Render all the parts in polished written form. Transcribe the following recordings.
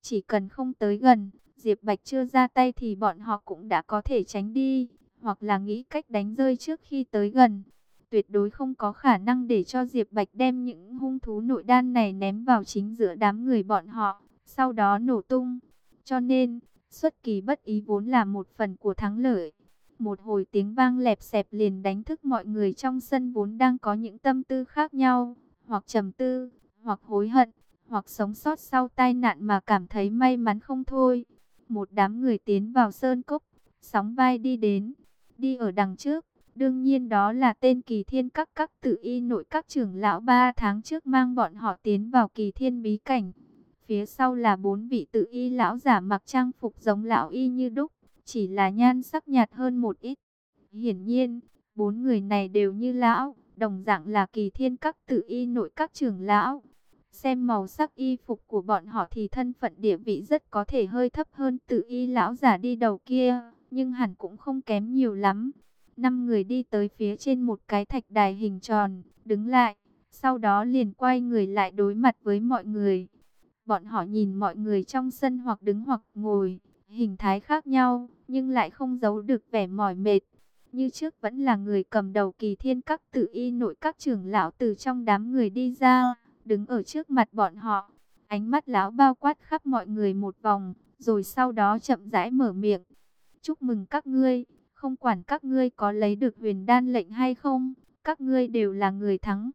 Chỉ cần không tới gần, Diệp Bạch chưa ra tay thì bọn họ cũng đã có thể tránh đi, hoặc là nghĩ cách đánh rơi trước khi tới gần. Tuyệt đối không có khả năng để cho Diệp Bạch đem những hung thú nội đan này ném vào chính giữa đám người bọn họ, sau đó nổ tung. Cho nên, xuất kỳ bất ý vốn là một phần của thắng lợi. Một hồi tiếng vang lẹp xẹp liền đánh thức mọi người trong sân vốn đang có những tâm tư khác nhau, hoặc trầm tư, hoặc hối hận, hoặc sống sót sau tai nạn mà cảm thấy may mắn không thôi. Một đám người tiến vào sơn cốc, sóng vai đi đến, đi ở đằng trước. Đương nhiên đó là tên Kỳ Thiên các tự y nội các trưởng lão 3 tháng trước mang bọn họ tiến vào Kỳ Thiên bí cảnh. Phía sau là 4 vị tự y lão giả mặc trang phục giống lão y như đúc, chỉ là nhan sắc nhạt hơn một ít. Hiển nhiên, 4 người này đều như lão, đồng dạng là Kỳ Thiên các tự y nội các trưởng lão. Xem màu sắc y phục của bọn họ thì thân phận địa vị rất có thể hơi thấp hơn tự y lão giả đi đầu kia, nhưng hẳn cũng không kém nhiều lắm. 5 người đi tới phía trên một cái thạch đài hình tròn, đứng lại, sau đó liền quay người lại đối mặt với mọi người. Bọn họ nhìn mọi người trong sân hoặc đứng hoặc ngồi, hình thái khác nhau, nhưng lại không giấu được vẻ mỏi mệt. Như trước vẫn là người cầm đầu Kỳ Thiên các tự y nội các trưởng lão từ trong đám người đi ra, đứng ở trước mặt bọn họ. Ánh mắt lão bao quát khắp mọi người một vòng, rồi sau đó chậm rãi mở miệng. Chúc mừng các ngươi, không quản các ngươi có lấy được huyền đan lệnh hay không, các ngươi đều là người thắng.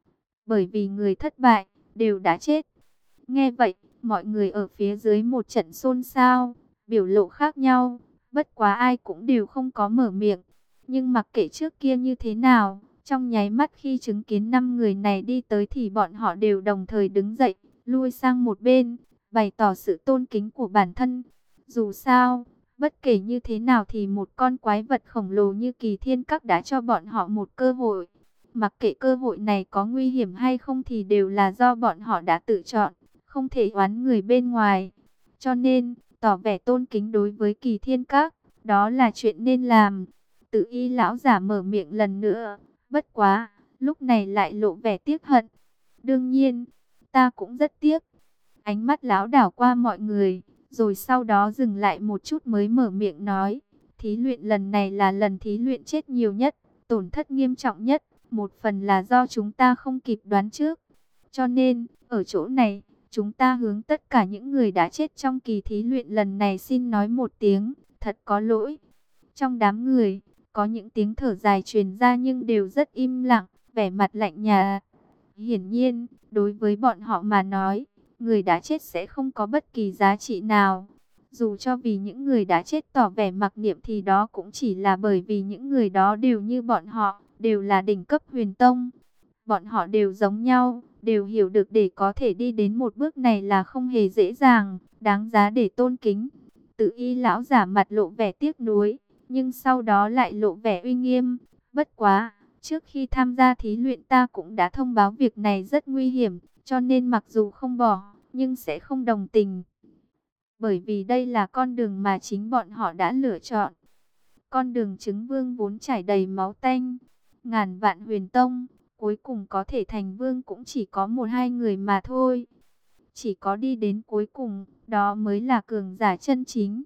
Bởi vì người thất bại, đều đã chết. Nghe vậy, mọi người ở phía dưới một trận xôn xao, biểu lộ khác nhau, bất quá ai cũng đều không có mở miệng. Nhưng mặc kệ trước kia như thế nào, trong nháy mắt khi chứng kiến 5 người này đi tới thì bọn họ đều đồng thời đứng dậy, lui sang một bên, bày tỏ sự tôn kính của bản thân. Dù sao, bất kể như thế nào thì một con quái vật khổng lồ như Kỳ Thiên Các đã cho bọn họ một cơ hội. Mặc kệ cơ hội này có nguy hiểm hay không thì đều là do bọn họ đã tự chọn, không thể oán người bên ngoài. Cho nên, tỏ vẻ tôn kính đối với Kỳ Thiên Các, đó là chuyện nên làm. Tự y lão giả mở miệng lần nữa, bất quá, lúc này lại lộ vẻ tiếc hận. Đương nhiên, ta cũng rất tiếc. Ánh mắt lão đảo qua mọi người, rồi sau đó dừng lại một chút mới mở miệng nói. Thí luyện lần này là lần thí luyện chết nhiều nhất, tổn thất nghiêm trọng nhất. Một phần là do chúng ta không kịp đoán trước. Cho nên, ở chỗ này, chúng ta hướng tất cả những người đã chết trong kỳ thí luyện lần này xin nói một tiếng, thật có lỗi. Trong đám người, có những tiếng thở dài truyền ra nhưng đều rất im lặng, vẻ mặt lạnh nhạt. Hiển nhiên, đối với bọn họ mà nói, người đã chết sẽ không có bất kỳ giá trị nào. Dù cho vì những người đã chết tỏ vẻ mặc niệm thì đó cũng chỉ là bởi vì những người đó đều như bọn họ, đều là đỉnh cấp huyền tông. Bọn họ đều giống nhau, đều hiểu được để có thể đi đến một bước này là không hề dễ dàng, đáng giá để tôn kính. Tự y lão giả mặt lộ vẻ tiếc nuối, nhưng sau đó lại lộ vẻ uy nghiêm. Bất quá, trước khi tham gia thí luyện ta cũng đã thông báo việc này rất nguy hiểm, cho nên mặc dù không bỏ, nhưng sẽ không đồng tình. Bởi vì đây là con đường mà chính bọn họ đã lựa chọn. Con đường chứng vương vốn chảy đầy máu tanh, ngàn vạn huyền tông, cuối cùng có thể thành vương cũng chỉ có 1-2 người mà thôi. Chỉ có đi đến cuối cùng, đó mới là cường giả chân chính.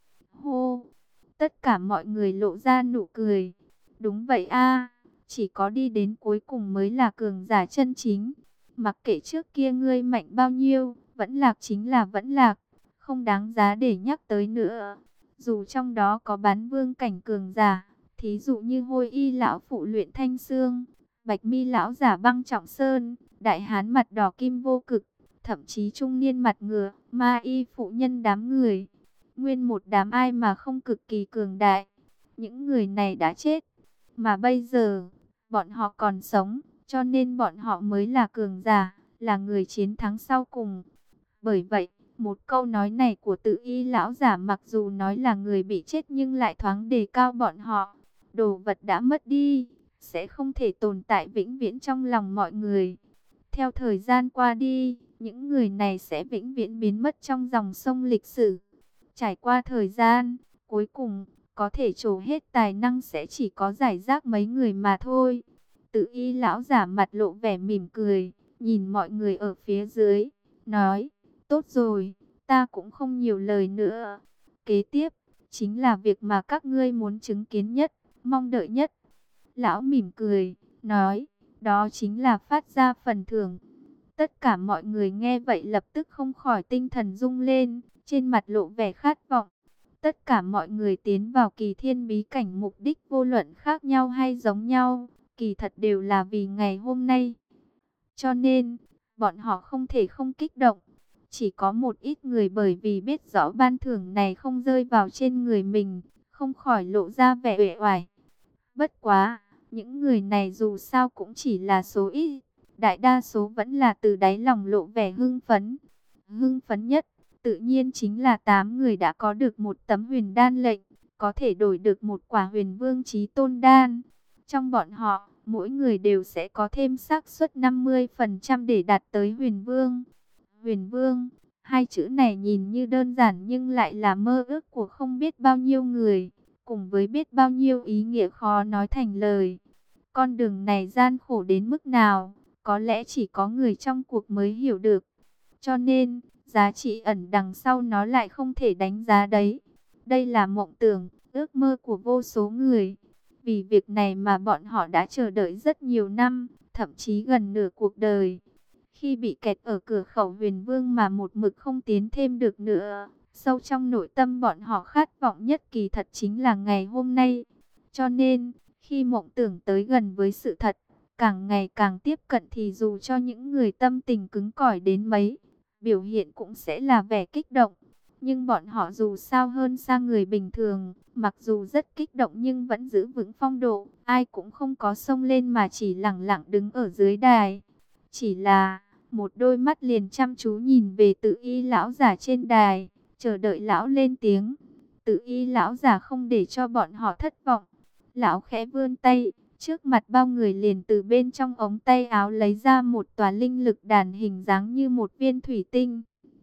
Hô! Tất cả mọi người lộ ra nụ cười. Đúng vậy a, chỉ có đi đến cuối cùng mới là cường giả chân chính. Mặc kệ trước kia ngươi mạnh bao nhiêu, vẫn lạc chính là vẫn lạc, không đáng giá để nhắc tới nữa. Dù trong đó có bán vương cảnh cường giả, thí dụ như Hôi Y lão phụ luyện thanh xương, Bạch Mi lão giả băng trọng sơn, đại hán mặt đỏ kim vô cực, thậm chí trung niên mặt ngựa, ma y phụ nhân đám người. Nguyên một đám ai mà không cực kỳ cường đại. Những người này đã chết, mà bây giờ, bọn họ còn sống, cho nên bọn họ mới là cường giả, là người chiến thắng sau cùng. Bởi vậy, một câu nói này của tự y lão giả mặc dù nói là người bị chết nhưng lại thoáng đề cao bọn họ. Đồ vật đã mất đi, sẽ không thể tồn tại vĩnh viễn trong lòng mọi người. Theo thời gian qua đi, những người này sẽ vĩnh viễn biến mất trong dòng sông lịch sử. Trải qua thời gian, cuối cùng, có thể trổ hết tài năng sẽ chỉ có giải rác mấy người mà thôi. Tự y lão giả mặt lộ vẻ mỉm cười, nhìn mọi người ở phía dưới, nói, tốt rồi, ta cũng không nhiều lời nữa. Kế tiếp, chính là việc mà các ngươi muốn chứng kiến nhất, mong đợi nhất. Lão mỉm cười, nói, đó chính là phát ra phần thưởng. Tất cả mọi người nghe vậy lập tức không khỏi tinh thần rung lên, trên mặt lộ vẻ khát vọng. Tất cả mọi người tiến vào Kỳ Thiên bí cảnh mục đích vô luận khác nhau hay giống nhau, kỳ thật đều là vì ngày hôm nay. Cho nên, bọn họ không thể không kích động. Chỉ có một ít người bởi vì biết rõ ban thưởng này không rơi vào trên người mình, không khỏi lộ ra vẻ uể oải. Bất quá, những người này dù sao cũng chỉ là số ít, đại đa số vẫn là từ đáy lòng lộ vẻ hưng phấn. Hưng phấn nhất, tự nhiên chính là 8 người đã có được một tấm huyền đan lệnh, có thể đổi được một quả huyền vương chí tôn đan. Trong bọn họ, mỗi người đều sẽ có thêm xác suất 50% để đạt tới huyền vương. Huyền vương, hai chữ này nhìn như đơn giản nhưng lại là mơ ước của không biết bao nhiêu người, cùng với biết bao nhiêu ý nghĩa khó nói thành lời. Con đường này gian khổ đến mức nào, có lẽ chỉ có người trong cuộc mới hiểu được. Cho nên, giá trị ẩn đằng sau nó lại không thể đánh giá đấy. Đây là mộng tưởng, ước mơ của vô số người. Vì việc này mà bọn họ đã chờ đợi rất nhiều năm, thậm chí gần nửa cuộc đời. Khi bị kẹt ở cửa khẩu huyền vương mà một mực không tiến thêm được nữa, sâu trong nội tâm bọn họ khát vọng nhất kỳ thật chính là ngày hôm nay. Cho nên, khi mộng tưởng tới gần với sự thật, càng ngày càng tiếp cận thì dù cho những người tâm tình cứng cỏi đến mấy, biểu hiện cũng sẽ là vẻ kích động. Nhưng bọn họ dù sao hơn xa người bình thường, mặc dù rất kích động nhưng vẫn giữ vững phong độ, ai cũng không có xông lên mà chỉ lẳng lặng đứng ở dưới đài. Chỉ là một đôi mắt liền chăm chú nhìn về Tự Y lão giả trên đài, chờ đợi lão lên tiếng. Tự Y lão giả không để cho bọn họ thất vọng. Lão khẽ vươn tay, trước mặt bao người liền từ bên trong ống tay áo lấy ra một tòa linh lực đàn hình dáng như một viên thủy tinh.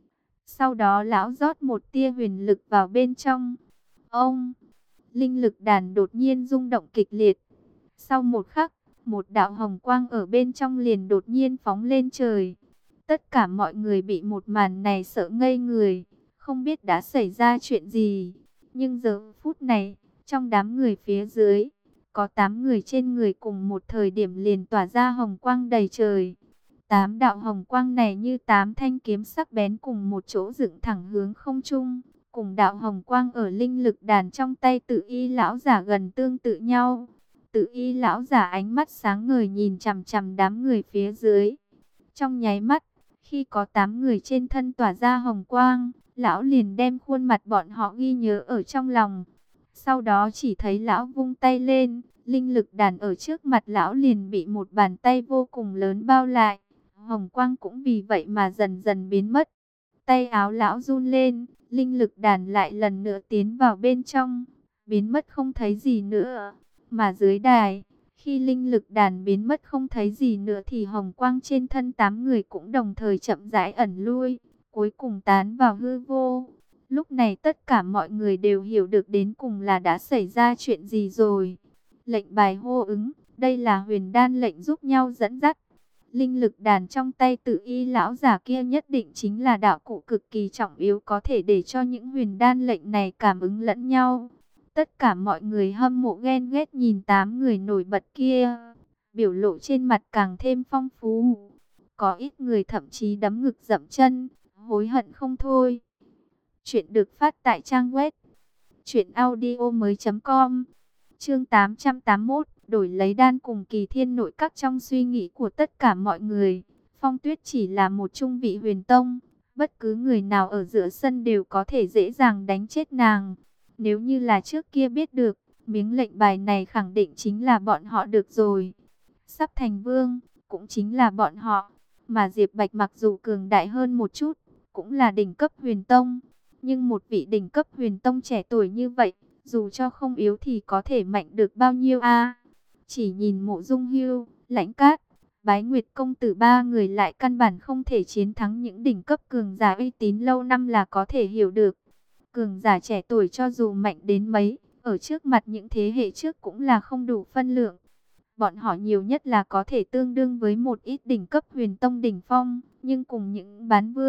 Sau đó lão rót một tia huyền lực vào bên trong. Ông, linh lực đàn đột nhiên rung động kịch liệt. Sau một khắc, một đạo hồng quang ở bên trong liền đột nhiên phóng lên trời. Tất cả mọi người bị một màn này sợ ngây người, không biết đã xảy ra chuyện gì. Nhưng giờ phút này, trong đám người phía dưới, có 8 người trên người cùng một thời điểm liền tỏa ra hồng quang đầy trời. 8 đạo hồng quang này như 8 thanh kiếm sắc bén cùng một chỗ dựng thẳng hướng không trung. Cùng đạo hồng quang ở linh lực đàn trong tay Tự Y lão giả gần tương tự nhau. Tự Y lão giả ánh mắt sáng ngời nhìn chằm chằm đám người phía dưới. Trong nháy mắt, khi có 8 người trên thân tỏa ra hồng quang, lão liền đem khuôn mặt bọn họ ghi nhớ ở trong lòng. Sau đó chỉ thấy lão vung tay lên, linh lực đàn ở trước mặt lão liền bị một bàn tay vô cùng lớn bao lại. Hồng quang cũng vì vậy mà dần dần biến mất. Tay áo lão run lên, linh lực đàn lại lần nữa tiến vào bên trong, biến mất không thấy gì nữa. Mà dưới đài, khi linh lực đàn biến mất không thấy gì nữa thì hồng quang trên thân 8 người cũng đồng thời chậm rãi ẩn lui, cuối cùng tán vào hư vô. Lúc này tất cả mọi người đều hiểu được đến cùng là đã xảy ra chuyện gì rồi. Lệnh bài hô ứng, đây là huyền đan lệnh giúp nhau dẫn dắt. Linh lực đàn trong tay Tự Y lão giả kia nhất định chính là đạo cụ cực kỳ trọng yếu có thể để cho những huyền đan lệnh này cảm ứng lẫn nhau. Tất cả mọi người hâm mộ ghen ghét nhìn 8 người nổi bật kia, biểu lộ trên mặt càng thêm phong phú. Có ít người thậm chí đấm ngực dậm chân, hối hận không thôi. Chuyện được phát tại trang web truyệnaudiomoi.com. Chương 881, đổi lấy đan cùng Kỳ Thiên nội các. Trong suy nghĩ của tất cả mọi người, Phong Tuyết chỉ là một trung vị huyền tông, bất cứ người nào ở giữa sân đều có thể dễ dàng đánh chết nàng. Nếu như là trước kia biết được, miếng lệnh bài này khẳng định chính là bọn họ được rồi. Sắp thành vương, cũng chính là bọn họ. Mà Diệp Bạch mặc dù cường đại hơn một chút, cũng là đỉnh cấp huyền tông. Nhưng một vị đỉnh cấp huyền tông trẻ tuổi như vậy, dù cho không yếu thì có thể mạnh được bao nhiêu a? Chỉ nhìn Mộ Dung Hưu, Lãnh Cát, Bái Nguyệt công tử 3 người lại căn bản không thể chiến thắng những đỉnh cấp cường giả uy tín lâu năm là có thể hiểu được. Cường giả trẻ tuổi cho dù mạnh đến mấy, ở trước mặt những thế hệ trước cũng là không đủ phân lượng. Bọn họ nhiều nhất là có thể tương đương với một ít đỉnh cấp huyền tông đỉnh phong, nhưng cùng những bán vương,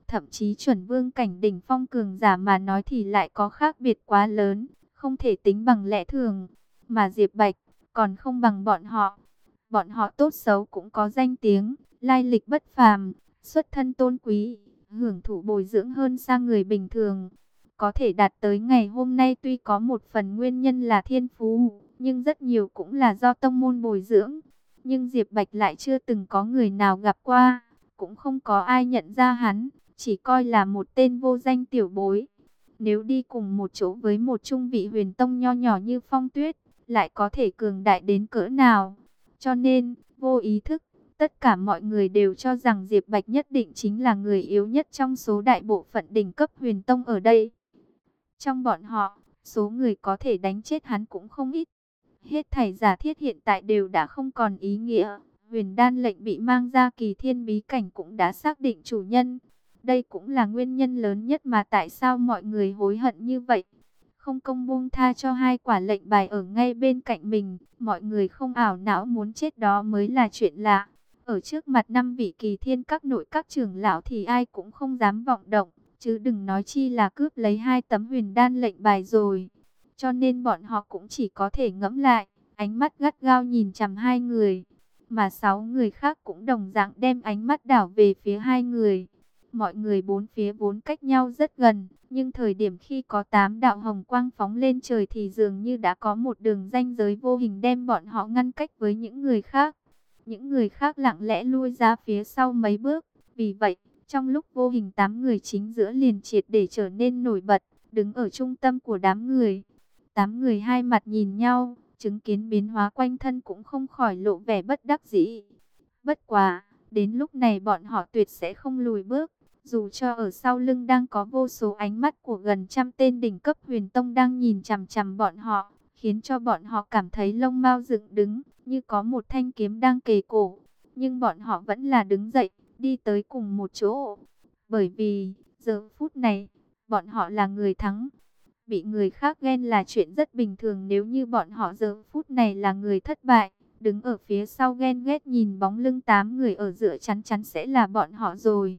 thậm chí chuẩn vương cảnh đỉnh phong cường giả mà nói thì lại có khác biệt quá lớn, không thể tính bằng lẽ thường, mà Diệp Bạch còn không bằng bọn họ. Bọn họ tốt xấu cũng có danh tiếng, lai lịch bất phàm, xuất thân tôn quý, hưởng thụ bồi dưỡng hơn xa người bình thường. Có thể đạt tới ngày hôm nay tuy có một phần nguyên nhân là thiên phú, nhưng rất nhiều cũng là do tông môn bồi dưỡng. Nhưng Diệp Bạch lại chưa từng có người nào gặp qua, cũng không có ai nhận ra hắn, chỉ coi là một tên vô danh tiểu bối. Nếu đi cùng một chỗ với một trung vị huyền tông nho nhỏ như Phong Tuyết, lại có thể cường đại đến cỡ nào. Cho nên, vô ý thức, tất cả mọi người đều cho rằng Diệp Bạch nhất định chính là người yếu nhất trong số đại bộ phận đỉnh cấp huyền tông ở đây. Trong bọn họ, số người có thể đánh chết hắn cũng không ít. Hết thảy giả thiết hiện tại đều đã không còn ý nghĩa. Huyền đan lệnh bị mang ra Kỳ Thiên bí cảnh cũng đã xác định chủ nhân. Đây cũng là nguyên nhân lớn nhất mà tại sao mọi người hối hận như vậy. Không công buông tha cho hai quả lệnh bài ở ngay bên cạnh mình, mọi người không ảo não muốn chết đó mới là chuyện lạ. Ở trước mặt 5 vị Kỳ Thiên các nội các trưởng lão thì ai cũng không dám vọng động, chứ đừng nói chi là cướp lấy 2 tấm huyền đan lệnh bài rồi. Cho nên bọn họ cũng chỉ có thể ngẫm lại, ánh mắt gắt gao nhìn chằm hai người, mà 6 người khác cũng đồng dạng đem ánh mắt đảo về phía hai người. Mọi người bốn phía vốn cách nhau rất gần, nhưng thời điểm khi có 8 đạo hồng quang phóng lên trời thì dường như đã có một đường ranh giới vô hình đem bọn họ ngăn cách với những người khác. Những người khác lặng lẽ lui ra phía sau mấy bước, vì vậy, trong lúc vô hình 8 người chính giữa liền triệt để trở nên nổi bật, đứng ở trung tâm của đám người. 8 người hai mặt nhìn nhau, chứng kiến biến hóa quanh thân cũng không khỏi lộ vẻ bất đắc dĩ. Bất quá, đến lúc này bọn họ tuyệt sẽ không lùi bước, dù cho ở sau lưng đang có vô số ánh mắt của gần trăm tên đỉnh cấp huyền tông đang nhìn chằm chằm bọn họ, khiến cho bọn họ cảm thấy lông mao dựng đứng, như có một thanh kiếm đang kề cổ. Nhưng bọn họ vẫn là đứng dậy, đi tới cùng một chỗ. Bởi vì, giờ phút này, bọn họ là người thắng. Bị người khác ghen là chuyện rất bình thường nếu như bọn họ giờ phút này là người thất bại. Đứng ở phía sau ghen ghét nhìn bóng lưng 8 người ở giữa chắn chắn sẽ là bọn họ rồi.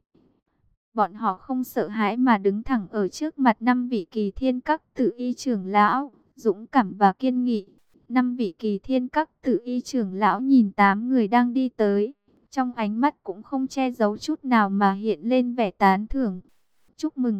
Bọn họ không sợ hãi mà đứng thẳng ở trước mặt 5 vị Kỳ Thiên các tự y trưởng lão, dũng cảm và kiên nghị. 5 vị Kỳ Thiên các tự y trưởng lão nhìn 8 người đang đi tới, trong ánh mắt cũng không che giấu chút nào mà hiện lên vẻ tán thưởng. Chúc mừng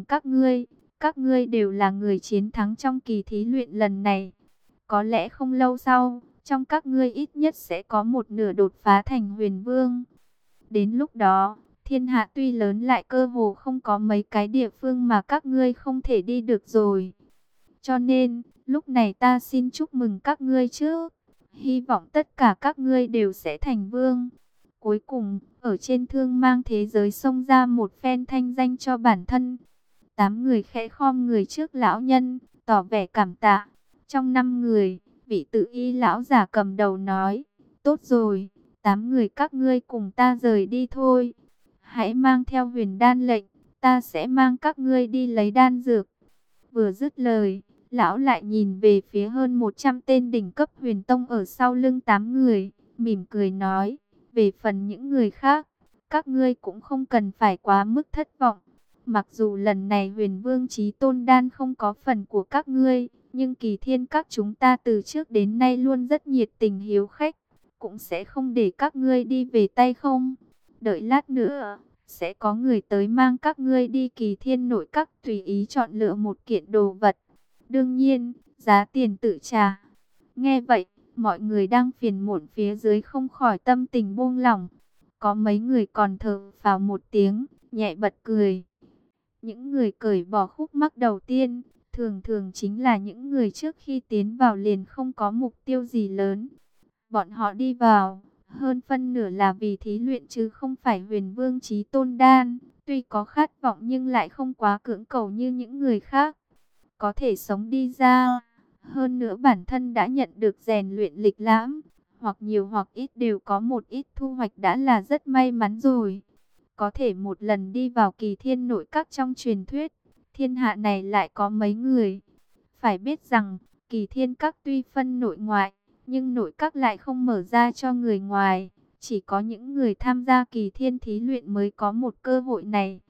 các ngươi đều là người chiến thắng trong kỳ thí luyện lần này. Có lẽ không lâu sau, trong các ngươi ít nhất sẽ có một nửa đột phá thành huyền vương. Đến lúc đó, thiên hạ tuy lớn lại cơ hồ không có mấy cái địa phương mà các ngươi không thể đi được rồi. Cho nên, lúc này ta xin chúc mừng các ngươi trước. Hy vọng tất cả các ngươi đều sẽ thành vương. Cuối cùng, ở trên thương mang thế giới xông ra một phen thanh danh cho bản thân. 8 người khẽ khom người trước lão nhân, tỏ vẻ cảm tạ. Trong 5 người, vị tự y lão giả cầm đầu nói, tốt rồi, 8 người các ngươi cùng ta rời đi thôi. Hãy mang theo huyền đan lệnh, ta sẽ mang các ngươi đi lấy đan dược. Vừa dứt lời, lão lại nhìn về phía hơn 100 tên đỉnh cấp huyền tông ở sau lưng 8 người, mỉm cười nói, về phần những người khác, các ngươi cũng không cần phải quá mức thất vọng. Mặc dù lần này huyền vương chí tôn đan không có phần của các ngươi, nhưng Kỳ Thiên các chúng ta từ trước đến nay luôn rất nhiệt tình hiếu khách, cũng sẽ không để các ngươi đi về tay không. Đợi lát nữa, sẽ có người tới mang các ngươi đi Kỳ Thiên nội các tùy ý chọn lựa một kiện đồ vật. Đương nhiên, giá tiền tự trả. Nghe vậy, mọi người đang phiền muộn phía dưới không khỏi tâm tình buông lỏng. Có mấy người còn thở phào một tiếng, nhẹ bật cười. Những người cởi bỏ khúc mắc đầu tiên, thường thường chính là những người trước khi tiến vào liền không có mục tiêu gì lớn. Bọn họ đi vào, hơn phân nửa là vì thí luyện chứ không phải huyền vương chí tôn đan. Tuy có khát vọng nhưng lại không quá cưỡng cầu như những người khác. Có thể sống đi ra, hơn nữa bản thân đã nhận được rèn luyện lịch lãm, hoặc nhiều hoặc ít đều có một ít thu hoạch đã là rất may mắn rồi. Có thể một lần đi vào Kỳ Thiên nội các trong truyền thuyết, thiên hạ này lại có mấy người. Phải biết rằng, Kỳ Thiên các tuy phân nội ngoại, nhưng nội các lại không mở ra cho người ngoài. Chỉ có những người tham gia Kỳ Thiên thí luyện mới có một cơ hội này.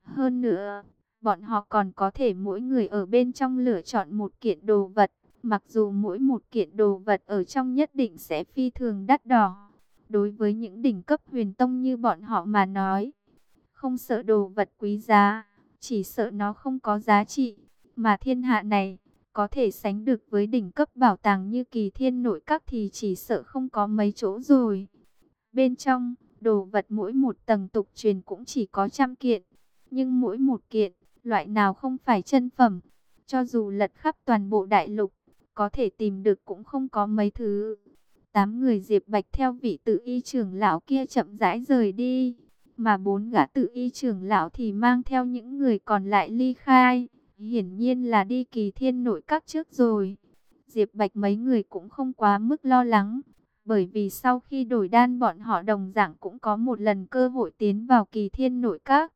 Hơn nữa, bọn họ còn có thể mỗi người ở bên trong lựa chọn một kiện đồ vật. Mặc dù mỗi một kiện đồ vật ở trong nhất định sẽ phi thường đắt đỏ. Đối với những đỉnh cấp huyền tông như bọn họ mà nói, không sợ đồ vật quý giá, chỉ sợ nó không có giá trị. Mà thiên hạ này, có thể sánh được với đỉnh cấp bảo tàng như Kỳ Thiên Nội Các thì chỉ sợ không có mấy chỗ rồi. Bên trong, đồ vật mỗi một tầng tục truyền cũng chỉ có trăm kiện. Nhưng mỗi một kiện, loại nào không phải chân phẩm. Cho dù lật khắp toàn bộ đại lục, có thể tìm được cũng không có mấy thứ. 8 người Diệp Bạch theo vị tự y trưởng lão kia chậm rãi rời đi. Mà 4 gã tự y trưởng lão thì mang theo những người còn lại ly khai. Hiển nhiên là đi Kỳ Thiên Nội Các trước rồi. Diệp Bạch mấy người cũng không quá mức lo lắng. Bởi vì sau khi đổi đan bọn họ đồng dạng cũng có một lần cơ hội tiến vào Kỳ Thiên Nội Các.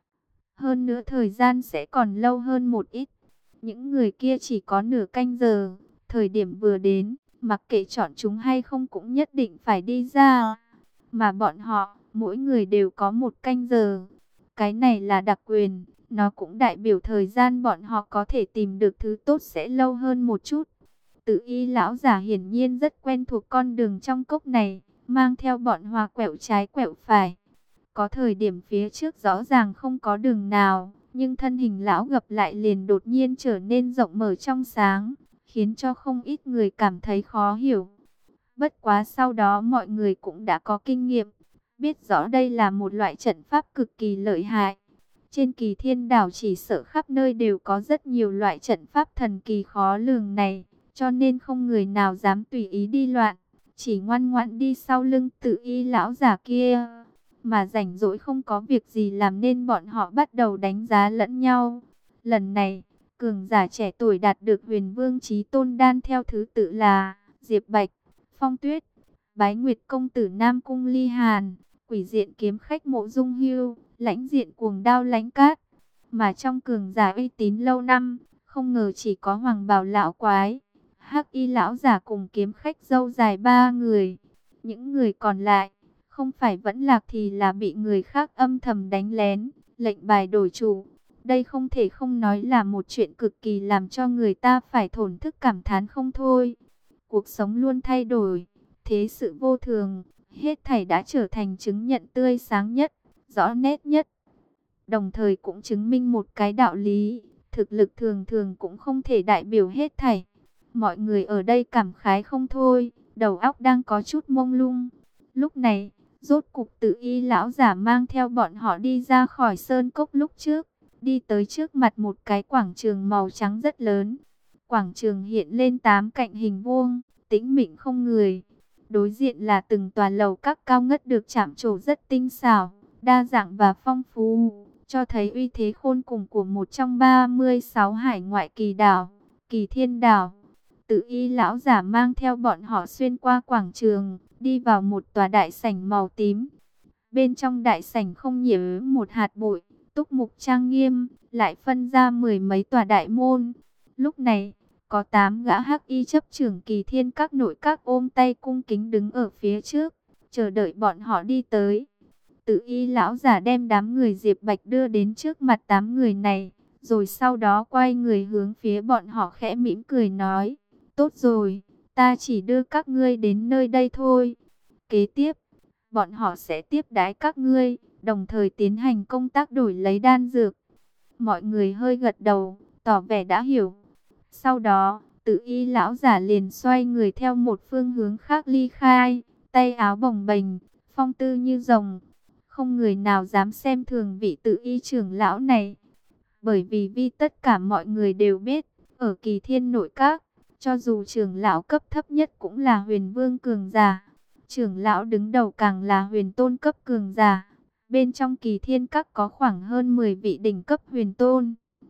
Hơn nữa thời gian sẽ còn lâu hơn một ít. Những người kia chỉ có nửa canh giờ. Thời điểm vừa đến, mặc kệ chọn chúng hay không cũng nhất định phải đi ra. Mà bọn họ, mỗi người đều có một canh giờ. Cái này là đặc quyền. Nó cũng đại biểu thời gian bọn họ có thể tìm được thứ tốt sẽ lâu hơn một chút. Tự y lão giả hiển nhiên rất quen thuộc con đường trong cốc này, mang theo bọn hòa quẹo trái quẹo phải. Có thời điểm phía trước rõ ràng không có đường nào, nhưng thân hình lão gập lại liền đột nhiên trở nên rộng mở trong sáng, khiến cho không ít người cảm thấy khó hiểu. Bất quá sau đó mọi người cũng đã có kinh nghiệm, biết rõ đây là một loại trận pháp cực kỳ lợi hại. Trên Kỳ Thiên Đảo chỉ sợ khắp nơi đều có rất nhiều loại trận pháp thần kỳ khó lường này, cho nên không người nào dám tùy ý đi loạn, chỉ ngoan ngoãn đi sau lưng tự y lão giả kia. Mà rảnh rỗi không có việc gì làm nên bọn họ bắt đầu đánh giá lẫn nhau. Lần này, cường giả trẻ tuổi đạt được Huyền Vương Chí Tôn đan theo thứ tự là Diệp Bạch, Phong Tuyết, Bái Nguyệt công tử Nam Cung Ly Hàn, Quỷ Diện kiếm khách Mộ Dung Hưu, Lãnh Diện cuồng đao Lãnh Cát. Mà trong cường giả uy tín lâu năm, không ngờ chỉ có Hoàng Bào lão quái, Hắc Y lão giả cùng kiếm khách râu dài 3 người. Những người còn lại, không phải vẫn lạc thì là bị người khác âm thầm đánh lén, lệnh bài đổi chủ. Đây không thể không nói là một chuyện cực kỳ làm cho người ta phải thổn thức cảm thán không thôi. Cuộc sống luôn thay đổi, thế sự vô thường, hết thảy đã trở thành chứng nhận tươi sáng nhất, rõ nét nhất. Đồng thời cũng chứng minh một cái đạo lý, thực lực thường thường cũng không thể đại biểu hết thảy. Mọi người ở đây cảm khái không thôi, đầu óc đang có chút mông lung. Lúc này, rốt cục tự y lão giả mang theo bọn họ đi ra khỏi sơn cốc lúc trước, đi tới trước mặt một cái quảng trường màu trắng rất lớn. Quảng trường hiện lên 8 cạnh hình vuông, tĩnh mịch không người. Đối diện là từng tòa lầu các cao ngất được chạm trổ rất tinh xảo, đa dạng và phong phú, cho thấy uy thế khôn cùng của một trong 36 hải ngoại kỳ đảo, Kỳ Thiên Đảo. Tự y lão giả mang theo bọn họ xuyên qua quảng trường, đi vào một tòa đại sảnh màu tím. Bên trong đại sảnh không nhiễm một hạt bụi, túc mục trang nghiêm, lại phân ra 10 mấy tòa đại môn. Lúc này, có 8 gã hắc y chấp trưởng Kỳ Thiên các nội các ôm tay cung kính đứng ở phía trước, chờ đợi bọn họ đi tới. Tự y lão giả đem đám người Diệp Bạch đưa đến trước mặt 8 người này, rồi sau đó quay người hướng phía bọn họ khẽ mỉm cười nói: tốt rồi, ta chỉ đưa các ngươi đến nơi đây thôi. Kế tiếp, bọn họ sẽ tiếp đãi các ngươi, đồng thời tiến hành công tác đổi lấy đan dược. Mọi người hơi gật đầu, tỏ vẻ đã hiểu. Sau đó, tự y lão giả liền xoay người theo một phương hướng khác ly khai, tay áo bồng bềnh, phong tư như rồng. Không người nào dám xem thường vị tự y trưởng lão này. Bởi vì tất cả mọi người đều biết, ở Kỳ Thiên Nội Các, cho dù trưởng lão cấp thấp nhất cũng là huyền vương cường giả, trưởng lão đứng đầu càng là huyền tôn cấp cường giả. Bên trong Kỳ Thiên Các có khoảng hơn 10 vị đỉnh cấp huyền tôn.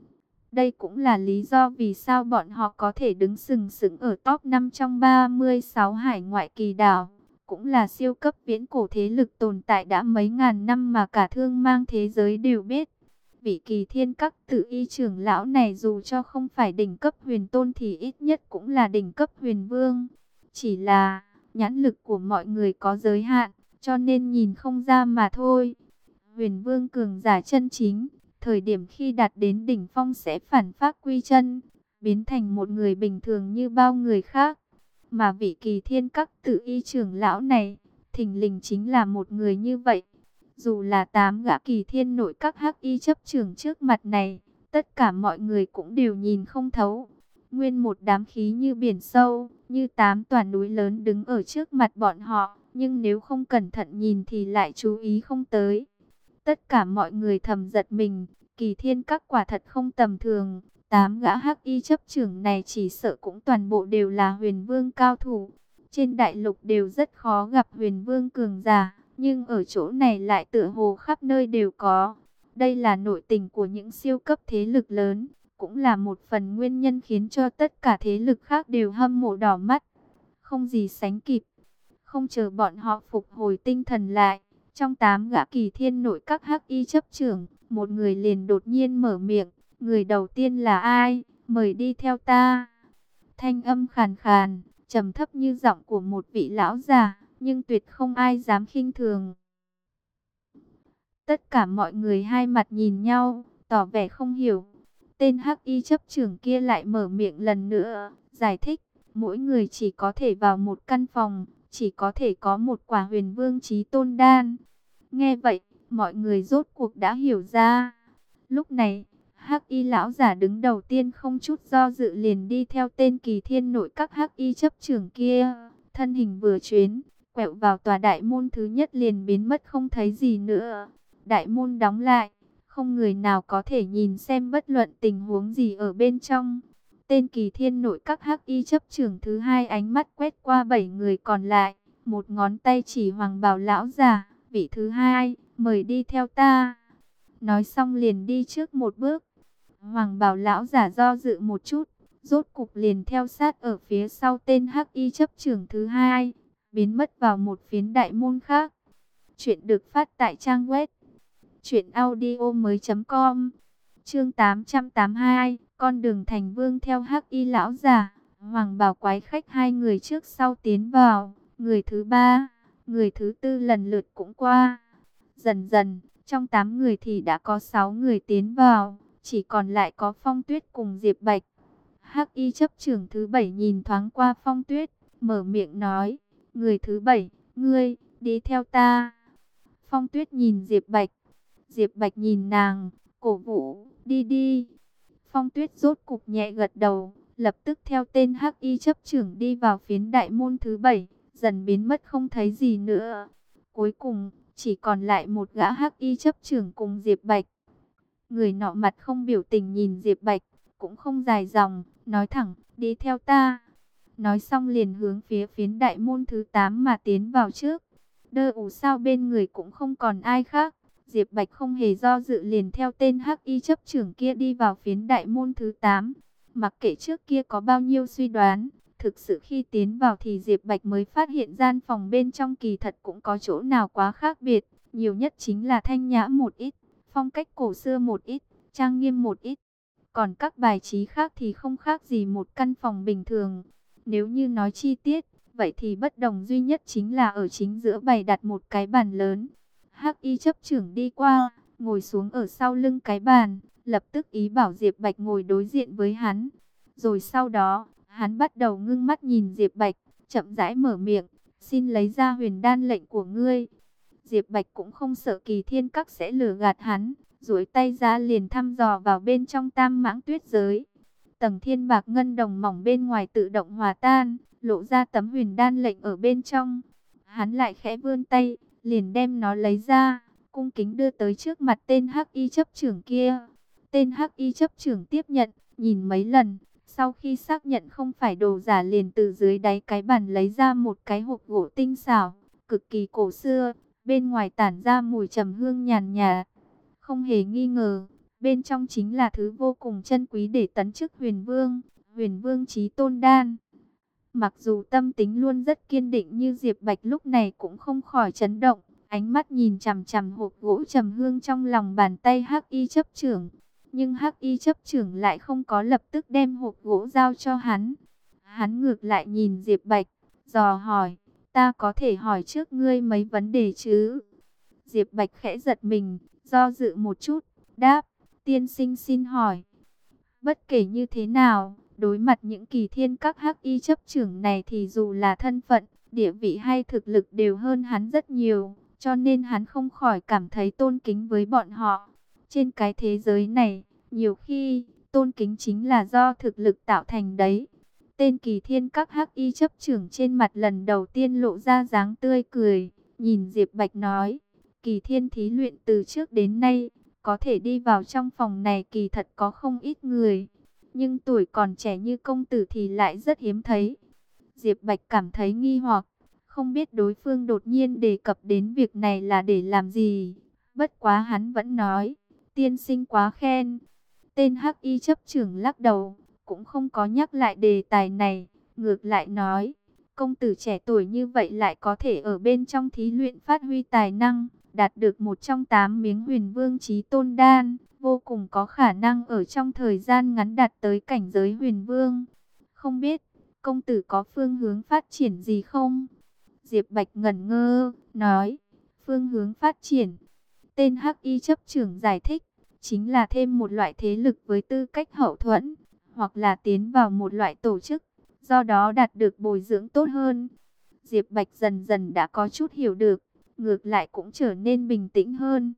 Đây cũng là lý do vì sao bọn họ có thể đứng sừng sững ở top 5 trong 36 hải ngoại kỳ đảo. Cũng là siêu cấp viễn cổ thế lực tồn tại đã mấy ngàn năm mà cả thương mang thế giới đều biết. Vị Kỳ Thiên Các tự y trưởng lão này dù cho không phải đỉnh cấp huyền tôn thì ít nhất cũng là đỉnh cấp huyền vương. Chỉ là nhãn lực của mọi người có giới hạn, cho nên nhìn không ra mà thôi. Huyền vương cường giả chân chính, Thời điểm khi đạt đến đỉnh phong sẽ phản phác quy chân, biến thành một người bình thường như bao người khác. Mà vị Kỳ Thiên Các tự y trưởng lão này, thình lình chính là một người như vậy. Dù là 8 gã Kỳ Thiên nội các hắc y chấp trưởng trước mặt này, tất cả mọi người cũng đều nhìn không thấu. Nguyên một đám khí như biển sâu, như 8 tòa núi lớn đứng ở trước mặt bọn họ, nhưng nếu không cẩn thận nhìn thì lại chú ý không tới. Tất cả mọi người thầm giật mình, Kỳ Thiên Các quả thật không tầm thường. 8 gã hắc y chấp trưởng này chỉ sợ cũng toàn bộ đều là huyền vương cao thủ. Trên đại lục đều rất khó gặp huyền vương cường giả, nhưng ở chỗ này lại tựa hồ khắp nơi đều có. Đây là nội tình của những siêu cấp thế lực lớn, cũng là một phần nguyên nhân khiến cho tất cả thế lực khác đều hâm mộ đỏ mắt. Không gì sánh kịp. Không chờ bọn họ phục hồi tinh thần lại, trong 8 gã Kỳ Thiên nội các hắc y chấp trưởng, một người liền đột nhiên mở miệng. Người đầu tiên là ai? Mời đi theo ta. Thanh âm khàn khàn, trầm thấp như giọng của một vị lão già, nhưng tuyệt không ai dám khinh thường. Tất cả mọi người hai mặt nhìn nhau, tỏ vẻ không hiểu. Tên hắc y chấp trưởng kia lại mở miệng lần nữa, giải thích, mỗi người chỉ có thể vào một căn phòng, chỉ có thể có một quả huyền vương chí tôn đan. Nghe vậy, mọi người rốt cuộc đã hiểu ra. Lúc này, hắc y lão giả đứng đầu tiên không chút do dự liền đi theo tên Kỳ Thiên nội các hắc y chấp trưởng kia. Thân hình vừa chuyển, quẹo vào tòa đại môn thứ nhất liền biến mất không thấy gì nữa. Đại môn đóng lại, không người nào có thể nhìn xem bất luận tình huống gì ở bên trong. Tên Kỳ Thiên nội các hắc y chấp trưởng thứ hai ánh mắt quét qua 7 người còn lại, một ngón tay chỉ Hoàng Bào lão giả, vị thứ hai, mời đi theo ta. Nói xong liền đi trước một bước. Hoàng Bào lão giả do dự một chút, rốt cục liền theo sát ở phía sau tên hắc y chấp trưởng thứ hai, biến mất vào một phiến đại môn khác. Chuyện được phát tại trang web truyệnaudiomoi.com. Chương 882, con đường thành vương theo hắc y lão giả. Hoàng Bào quái khách hai người trước sau tiến vào, người thứ ba, người thứ tư lần lượt cũng qua. Dần dần, trong 8 người thì đã có 6 người tiến vào, chỉ còn lại có Phong Tuyết cùng Diệp Bạch. Hắc y chấp trưởng thứ 7 nhìn thoáng qua Phong Tuyết, mở miệng nói, người thứ 7, ngươi, đi theo ta. Phong Tuyết nhìn Diệp Bạch nhìn nàng, cổ vũ, đi đi. Phong Tuyết rốt cục nhẹ gật đầu, lập tức theo tên hắc y chấp trưởng đi vào phiến đại môn thứ 7, dần biến mất không thấy gì nữa. Cuối cùng, chỉ còn lại một gã hắc y chấp trưởng cùng Diệp Bạch. Người nọ mặt không biểu tình nhìn Diệp Bạch, cũng không dài dòng, nói thẳng, đi theo ta. Nói xong liền hướng phía phiến đại môn thứ 8 mà tiến vào trước. Đơ ủ sao bên người cũng không còn ai khác. Diệp Bạch không hề do dự liền theo tên hắc y chấp trưởng kia đi vào phiến đại môn thứ 8. Mặc kệ trước kia có bao nhiêu suy đoán, thực sự khi tiến vào thì Diệp Bạch mới phát hiện gian phòng bên trong kỳ thật cũng có chỗ nào quá khác biệt. Nhiều nhất chính là thanh nhã một ít, phong cách cổ xưa một ít, trang nghiêm một ít. Còn các bài trí khác thì không khác gì một căn phòng bình thường. Nếu như nói chi tiết, vậy thì bất đồng duy nhất chính là ở chính giữa bày đặt một cái bàn lớn. Hắc y chấp trưởng đi qua, ngồi xuống ở sau lưng cái bàn, lập tức ý bảo Diệp Bạch ngồi đối diện với hắn. Rồi sau đó, hắn bắt đầu ngưng mắt nhìn Diệp Bạch, chậm rãi mở miệng, xin lấy ra huyền đan lệnh của ngươi. Diệp Bạch cũng không sợ Kỳ Thiên Các sẽ lừa gạt hắn, duỗi tay ra liền thăm dò vào bên trong Tam Mãng Tuyết giới. Tầng thiên bạc ngân đồng mỏng bên ngoài tự động hòa tan, lộ ra tấm huyền đan lệnh ở bên trong. Hắn lại khẽ vươn tay, liền đem nó lấy ra, cung kính đưa tới trước mặt tên hắc y chấp trưởng kia. Tên hắc y chấp trưởng tiếp nhận, nhìn mấy lần, sau khi xác nhận không phải đồ giả liền từ dưới đáy cái bàn lấy ra một cái hộp gỗ tinh xảo, cực kỳ cổ xưa, bên ngoài tản ra mùi trầm hương nhàn nhạt. Không hề nghi ngờ, bên trong chính là thứ vô cùng chân quý để tấn chức huyền vương chí tôn đan. Mặc dù tâm tính luôn rất kiên định như Diệp Bạch lúc này cũng không khỏi chấn động, ánh mắt nhìn chằm chằm hộp gỗ trầm hương trong lòng bàn tay hắc y chấp trưởng. Nhưng hắc y chấp trưởng lại không có lập tức đem hộp gỗ giao cho hắn. Hắn ngược lại nhìn Diệp Bạch, dò hỏi, ta có thể hỏi trước ngươi mấy vấn đề chứ? Diệp Bạch khẽ giật mình, do dự một chút, đáp, Tiên sinh xin hỏi. Bất kể như thế nào, đối mặt những Kỳ Thiên các hắc y chấp trưởng này thì dù là thân phận, địa vị hay thực lực đều hơn hắn rất nhiều, cho nên hắn không khỏi cảm thấy tôn kính với bọn họ. Trên cái thế giới này, nhiều khi, tôn kính chính là do thực lực tạo thành đấy. Tên Kỳ Thiên các hắc y chấp trưởng trên mặt lần đầu tiên lộ ra dáng tươi cười, nhìn Diệp Bạch nói, Kỳ Thiên thí luyện từ trước đến nay, có thể đi vào trong phòng này kỳ thật có không ít người, nhưng tuổi còn trẻ như công tử thì lại rất hiếm thấy. Diệp Bạch cảm thấy nghi hoặc, không biết đối phương đột nhiên đề cập đến việc này là để làm gì. Bất quá hắn vẫn nói, tiên sinh quá khen. Tên hắc y chấp trưởng lắc đầu, cũng không có nhắc lại đề tài này, ngược lại nói, công tử trẻ tuổi như vậy lại có thể ở bên trong thí luyện phát huy tài năng, đạt được một trong 8 miếng Huyền Vương Chí Tôn đan, vô cùng có khả năng ở trong thời gian ngắn đạt tới cảnh giới Huyền Vương. Không biết, công tử có phương hướng phát triển gì không? Diệp Bạch ngẩn ngơ, nói, phương hướng phát triển. Tên hắc y chấp trưởng giải thích, chính là thêm một loại thế lực với tư cách hậu thuẫn, hoặc là tiến vào một loại tổ chức, do đó đạt được bồi dưỡng tốt hơn. Diệp Bạch dần dần đã có chút hiểu được, ngược lại cũng trở nên bình tĩnh hơn.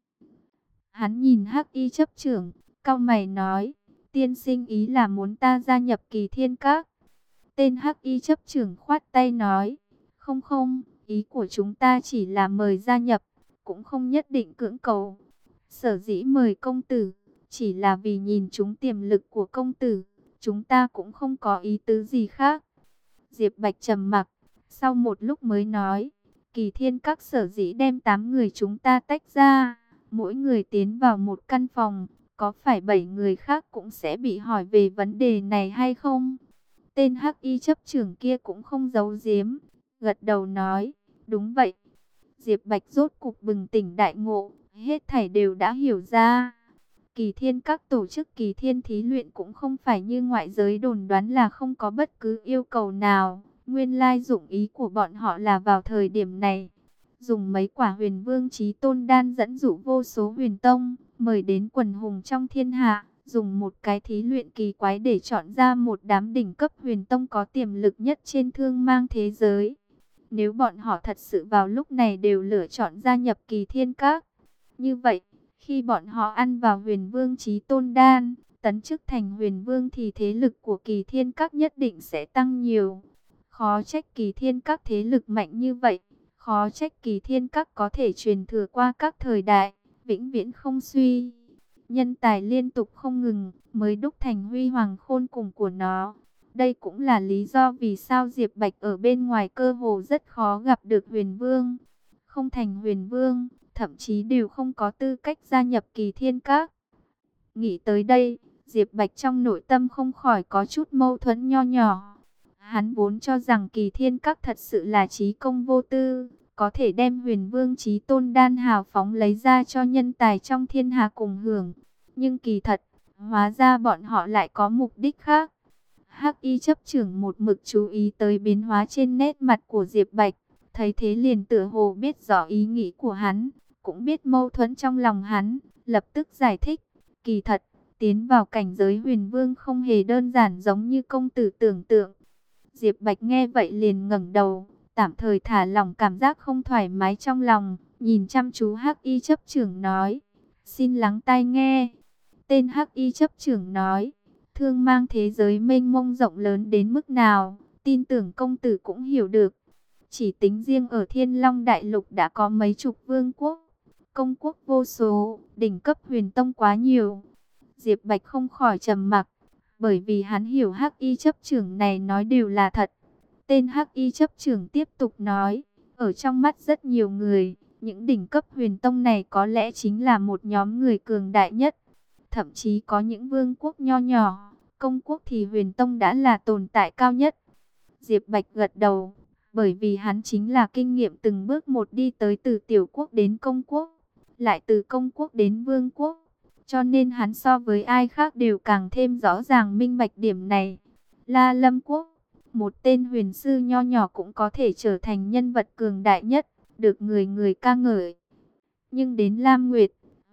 Hắn nhìn hắc y chấp trưởng, cau mày nói, tiên sinh ý là muốn ta gia nhập Kỳ Thiên Các. Tên hắc y chấp trưởng khoát tay nói, không không, ý của chúng ta chỉ là mời gia nhập, cũng không nhất định cưỡng cầu. Sở dĩ mời công tử, chỉ là vì nhìn chúng tiềm lực của công tử, chúng ta cũng không có ý tứ gì khác. Diệp Bạch trầm mặc, sau một lúc mới nói, Kỳ Thiên Các sở dĩ đem 8 người chúng ta tách ra, mỗi người tiến vào một căn phòng, có phải 7 người khác cũng sẽ bị hỏi về vấn đề này hay không? Tên hắc y chấp trưởng kia cũng không giấu giếm, gật đầu nói, đúng vậy. Diệp Bạch rốt cục bừng tỉnh đại ngộ, hết thảy đều đã hiểu ra. Kỳ Thiên các tổ chức Kỳ Thiên thí luyện cũng không phải như ngoại giới đồn đoán là không có bất cứ yêu cầu nào. Nguyên lai dụng ý của bọn họ là vào thời điểm này, dùng mấy quả Huyền Vương Chí Tôn đan dẫn dụ vô số huyền tông, mời đến quần hùng trong thiên hạ, dùng một cái thí luyện kỳ quái để chọn ra một đám đỉnh cấp huyền tông có tiềm lực nhất trên thương mang thế giới. Nếu bọn họ thật sự vào lúc này đều lựa chọn gia nhập Kỳ Thiên các, như vậy, khi bọn họ ăn vào Huyền Vương Chí Tôn đan, tấn chức thành Huyền Vương thì thế lực của Kỳ Thiên các nhất định sẽ tăng nhiều. Khó trách Kỳ Thiên các thế lực mạnh như vậy, khó trách Kỳ Thiên các có thể truyền thừa qua các thời đại, vĩnh viễn không suy. Nhân tài liên tục không ngừng, mới đúc thành huy hoàng khôn cùng của nó. Đây cũng là lý do vì sao Diệp Bạch ở bên ngoài cơ hồ rất khó gặp được Huyền Vương. Không thành Huyền Vương, thậm chí đều không có tư cách gia nhập Kỳ Thiên các. Nghĩ tới đây, Diệp Bạch trong nội tâm không khỏi có chút mâu thuẫn nho nhỏ. Hắn vốn cho rằng Kỳ Thiên các thật sự là trí công vô tư, có thể đem Huyền Vương Chí Tôn đan hào phóng lấy ra cho nhân tài trong thiên hạ cùng hưởng. Nhưng kỳ thật, hóa ra bọn họ lại có mục đích khác. Hắc y chấp trưởng một mực chú ý tới biến hóa trên nét mặt của Diệp Bạch, thấy thế liền tựa hồ biết rõ ý nghĩ của hắn, cũng biết mâu thuẫn trong lòng hắn, lập tức giải thích, kỳ thật, tiến vào cảnh giới Huyền Vương không hề đơn giản giống như công tử tưởng tượng. Diệp Bạch nghe vậy liền ngẩng đầu, tạm thời thả lỏng cảm giác không thoải mái trong lòng, nhìn chăm chú Hắc y chấp trưởng nói, xin lắng tai nghe. Tên Hắc y chấp trưởng nói, thương mang thế giới mênh mông rộng lớn đến mức nào, tin tưởng công tử cũng hiểu được. Chỉ tính riêng ở Thiên Long Đại Lục đã có mấy chục vương quốc, công quốc vô số, đỉnh cấp huyền tông quá nhiều. Diệp Bạch không khỏi trầm mặc, bởi vì hắn hiểu Hắc y chấp trưởng này nói đều là thật. Tên Hắc y chấp trưởng tiếp tục nói, ở trong mắt rất nhiều người, những đỉnh cấp huyền tông này có lẽ chính là một nhóm người cường đại nhất. Thậm chí có những vương quốc nho nhỏ, công quốc thì huyền tông đã là tồn tại cao nhất. Diệp Bạch gật đầu, bởi vì hắn chính là kinh nghiệm từng bước một đi tới từ tiểu quốc đến công quốc, lại từ công quốc đến vương quốc. Cho nên hắn so với ai khác đều càng thêm rõ ràng minh bạch điểm này. La Lâm Quốc, một tên huyền sư nho nhỏ cũng có thể trở thành nhân vật cường đại nhất, được người người ca ngợi. Nhưng đến Lam Nguyệt,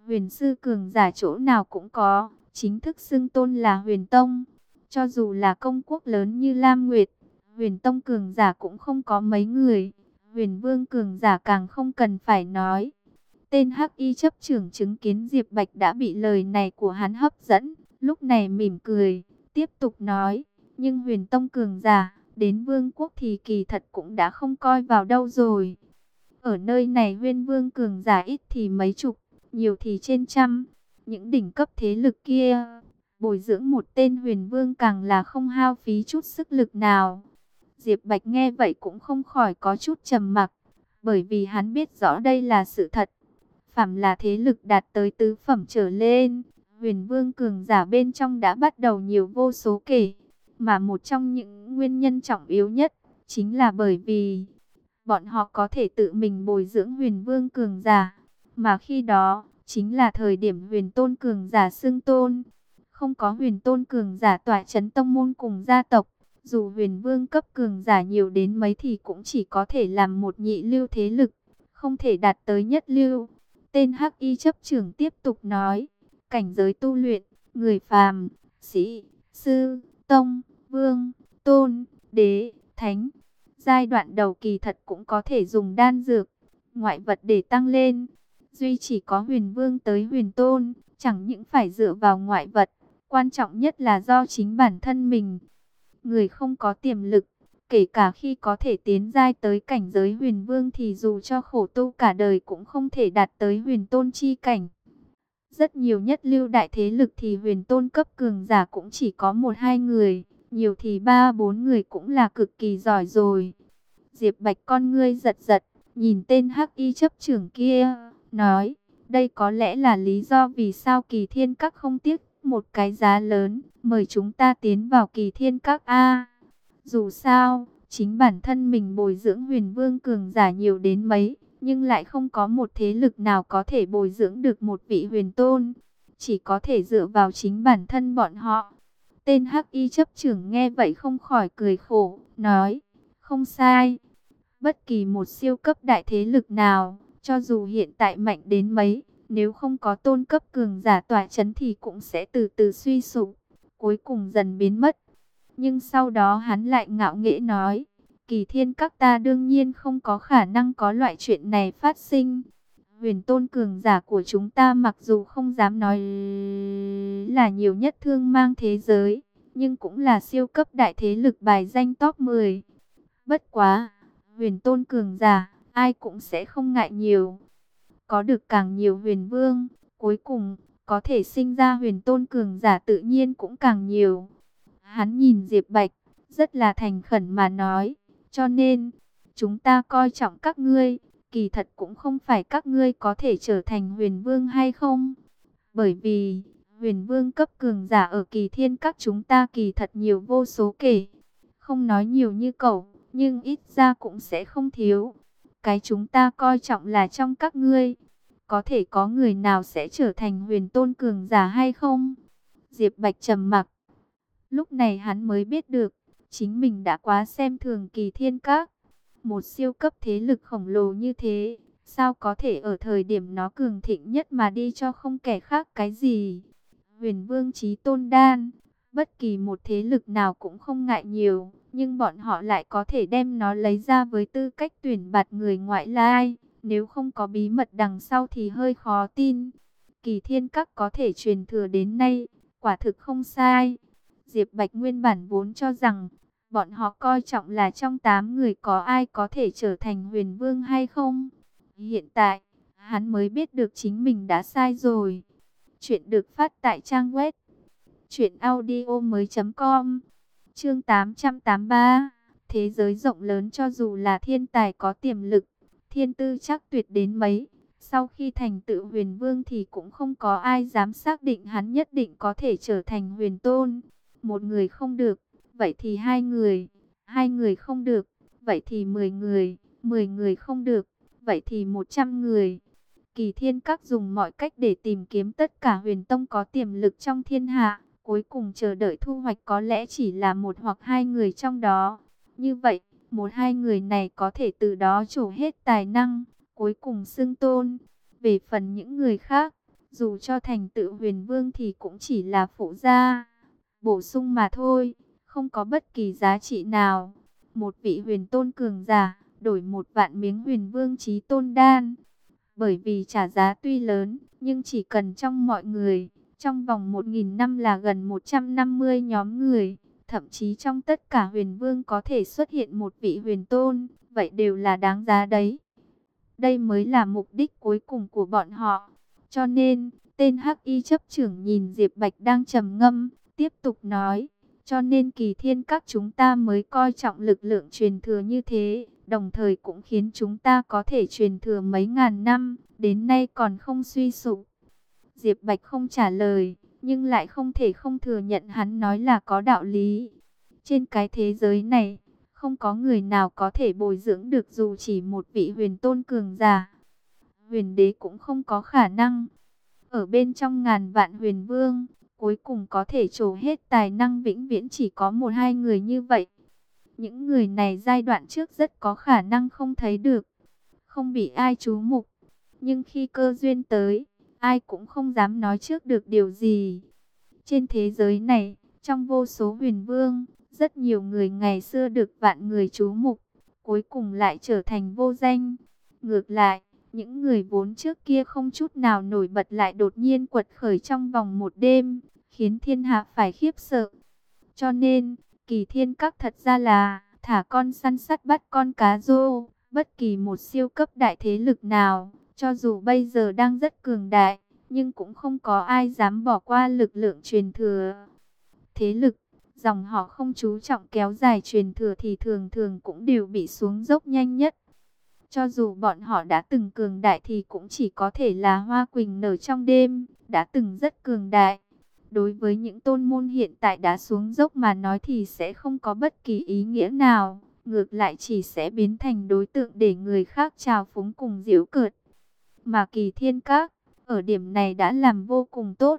Huyền sư cường giả chỗ nào cũng có, chính thức xưng tôn là Huyền Tông. Cho dù là công quốc lớn như Lam Nguyệt, Huyền Tông cường giả cũng không có mấy người. Huyền Vương cường giả càng không cần phải nói. Tên Hắc Y chấp trưởng chứng kiến Diệp Bạch đã bị lời này của hắn hấp dẫn, lúc này mỉm cười, tiếp tục nói, nhưng Huyền Tông cường giả, đến Vương quốc thì kỳ thật cũng đã không coi vào đâu rồi. Ở nơi này Huyền Vương cường giả ít thì mấy chục, nhiều thì trên trăm, những đỉnh cấp thế lực kia, bồi dưỡng một tên Huyền Vương càng là không hao phí chút sức lực nào. Diệp Bạch nghe vậy cũng không khỏi có chút trầm mặc, bởi vì hắn biết rõ đây là sự thật. Phàm là thế lực đạt tới tứ phẩm trở lên, Huyền Vương cường giả bên trong đã bắt đầu nhiều vô số kể. Mà một trong những nguyên nhân trọng yếu nhất, chính là bởi vì bọn họ có thể tự mình bồi dưỡng Huyền Vương cường giả. Mà khi đó, chính là thời điểm Huyền Tôn cường giả xưng tôn. Không có Huyền Tôn cường giả tọa chấn tông môn cùng gia tộc, dù Huyền Vương cấp cường giả nhiều đến mấy thì cũng chỉ có thể làm một nhị lưu thế lực, không thể đạt tới nhất lưu. Tên Hắc Y chấp trưởng tiếp tục nói, cảnh giới tu luyện, người phàm, sĩ, sư, tông, vương, tôn, đế, thánh. Giai đoạn đầu kỳ thật cũng có thể dùng đan dược, ngoại vật để tăng lên. Duy chỉ có Huyền Vương tới Huyền Tôn, chẳng những phải dựa vào ngoại vật, quan trọng nhất là do chính bản thân mình. Người không có tiềm lực, kể cả khi có thể tiến giai tới cảnh giới Huyền Vương thì dù cho khổ tu cả đời cũng không thể đạt tới Huyền Tôn chi cảnh. Rất nhiều nhất lưu đại thế lực thì Huyền Tôn cấp cường giả cũng chỉ có 1-2 người, nhiều thì 3-4 người cũng là cực kỳ giỏi rồi. Diệp Bạch con ngươi giật giật, nhìn tên Hắc Y chấp trưởng kia, nói, đây có lẽ là lý do vì sao Kỳ Thiên Các không tiếc một cái giá lớn, mời chúng ta tiến vào Kỳ Thiên Các a. Dù sao, chính bản thân mình bồi dưỡng Huyền Vương cường giả nhiều đến mấy, nhưng lại không có một thế lực nào có thể bồi dưỡng được một vị Huyền Tôn, chỉ có thể dựa vào chính bản thân bọn họ. Tên Hắc Y chấp trưởng nghe vậy không khỏi cười khổ, nói, không sai. Bất kỳ một siêu cấp đại thế lực nào, cho dù hiện tại mạnh đến mấy, nếu không có tôn cấp cường giả tỏa chấn thì cũng sẽ từ từ suy sụp, cuối cùng dần biến mất. Nhưng sau đó hắn lại ngạo nghễ nói, Kỳ Thiên Các ta đương nhiên không có khả năng có loại chuyện này phát sinh. Huyền Tôn cường giả của chúng ta mặc dù không dám nói là nhiều nhất thương mang thế giới, nhưng cũng là siêu cấp đại thế lực bài danh top 10. Bất quá, Huyền Tôn cường giả, ai cũng sẽ không ngại nhiều. Có được càng nhiều Huyền Vương, cuối cùng, có thể sinh ra Huyền Tôn cường giả tự nhiên cũng càng nhiều. Hắn nhìn Diệp Bạch, rất là thành khẩn mà nói, cho nên, chúng ta coi trọng các ngươi, kỳ thật cũng không phải các ngươi có thể trở thành Huyền Vương hay không. Bởi vì, Huyền Vương cấp cường giả ở Kỳ Thiên Các chúng ta kỳ thật nhiều vô số kể. Không nói nhiều như cậu, nhưng ít ra cũng sẽ không thiếu. Cái chúng ta coi trọng là trong các ngươi, có thể có người nào sẽ trở thành Huyền Tôn cường giả hay không? Diệp Bạch trầm mặc. Lúc này hắn mới biết được, chính mình đã quá xem thường Kỳ Thiên Các. Một siêu cấp thế lực khổng lồ như thế, sao có thể ở thời điểm nó cường thịnh nhất mà đi cho không kẻ khác cái gì? Huyền Vương Chí Tôn Đan, bất kỳ một thế lực nào cũng không ngại nhiều, nhưng bọn họ lại có thể đem nó lấy ra với tư cách tuyển bạt người ngoại lai. Nếu không có bí mật đằng sau thì hơi khó tin. Kỳ Thiên Các có thể truyền thừa đến nay, quả thực không sai. Diệp Bạch nguyên bản vốn cho rằng, bọn họ coi trọng là trong 8 người có ai có thể trở thành Huyền Vương hay không. Hiện tại, hắn mới biết được chính mình đã sai rồi. Chuyện được phát tại trang web truyệnaudiomoi.com. Chương 883. Thế giới rộng lớn, cho dù là thiên tài có tiềm lực, thiên tư chắc tuyệt đến mấy, sau khi thành tựu Huyền Vương thì cũng không có ai dám xác định hắn nhất định có thể trở thành Huyền Tôn. Một người không được, vậy thì 2 người, 2 người không được, vậy thì 10 người, 10 người không được, vậy thì 100 người. Kỳ Thiên Các dùng mọi cách để tìm kiếm tất cả huyền tông có tiềm lực trong thiên hạ, cuối cùng chờ đợi thu hoạch có lẽ chỉ là 1 hoặc 2 người trong đó. Như vậy, 1-2 người này có thể từ đó trổ hết tài năng, cuối cùng xưng tôn. Về phần những người khác, Dù cho thành tựu huyền vương thì cũng chỉ là phụ gia, bổ sung mà thôi, không có bất kỳ giá trị nào. Một vị huyền tôn cường giả, đổi 1 vạn miếng huyền vương chí tôn đan. Bởi vì trả giá tuy lớn, nhưng chỉ cần trong mọi người, trong vòng 1.000 năm là gần 150 nhóm người. Thậm chí trong tất cả huyền vương có thể xuất hiện một vị huyền tôn, vậy đều là đáng giá đấy. Đây mới là mục đích cuối cùng của bọn họ. Cho nên, tên Hắc Y chấp trưởng nhìn Diệp Bạch đang trầm ngâm, tiếp tục nói. Cho nên Kỳ Thiên các chúng ta mới coi trọng lực lượng truyền thừa như thế, đồng thời cũng khiến chúng ta có thể truyền thừa mấy ngàn năm, đến nay còn không suy sụp. Diệp Bạch không trả lời, nhưng lại không thể không thừa nhận hắn nói là có đạo lý. Trên cái thế giới này, không có người nào có thể bồi dưỡng được dù chỉ một vị huyền tôn cường giả. Huyền đế cũng không có khả năng. Ở bên trong ngàn vạn huyền vương, cuối cùng có thể trổ hết tài năng vĩnh viễn chỉ có 1-2 người như vậy. Những người này giai đoạn trước rất có khả năng không thấy được, không bị ai chú mục. Nhưng khi cơ duyên tới, ai cũng không dám nói trước được điều gì. Trên thế giới này, trong vô số huyền vương, rất nhiều người ngày xưa được vạn người chú mục, cuối cùng lại trở thành vô danh. Ngược lại, những người vốn trước kia không chút nào nổi bật lại đột nhiên quật khởi trong vòng một đêm, khiến thiên hạ phải khiếp sợ. Cho nên, Kỳ Thiên Các thật ra là thả con săn sắt bắt con cá rô. Bất kỳ một siêu cấp đại thế lực nào, cho dù bây giờ đang rất cường đại, nhưng cũng không có ai dám bỏ qua lực lượng truyền thừa. Thế lực, dòng họ không chú trọng kéo dài truyền thừa thì thường thường cũng đều bị xuống dốc nhanh nhất. Cho dù bọn họ đã từng cường đại thì cũng chỉ có thể là hoa quỳnh nở trong đêm, đã từng rất cường đại. Đối với những tôn môn hiện tại đã xuống dốc mà nói thì sẽ không có bất kỳ ý nghĩa nào, ngược lại chỉ sẽ biến thành đối tượng để người khác trào phúng cùng giễu cợt. Mà Kỳ Thiên Các, ở điểm này đã làm vô cùng tốt.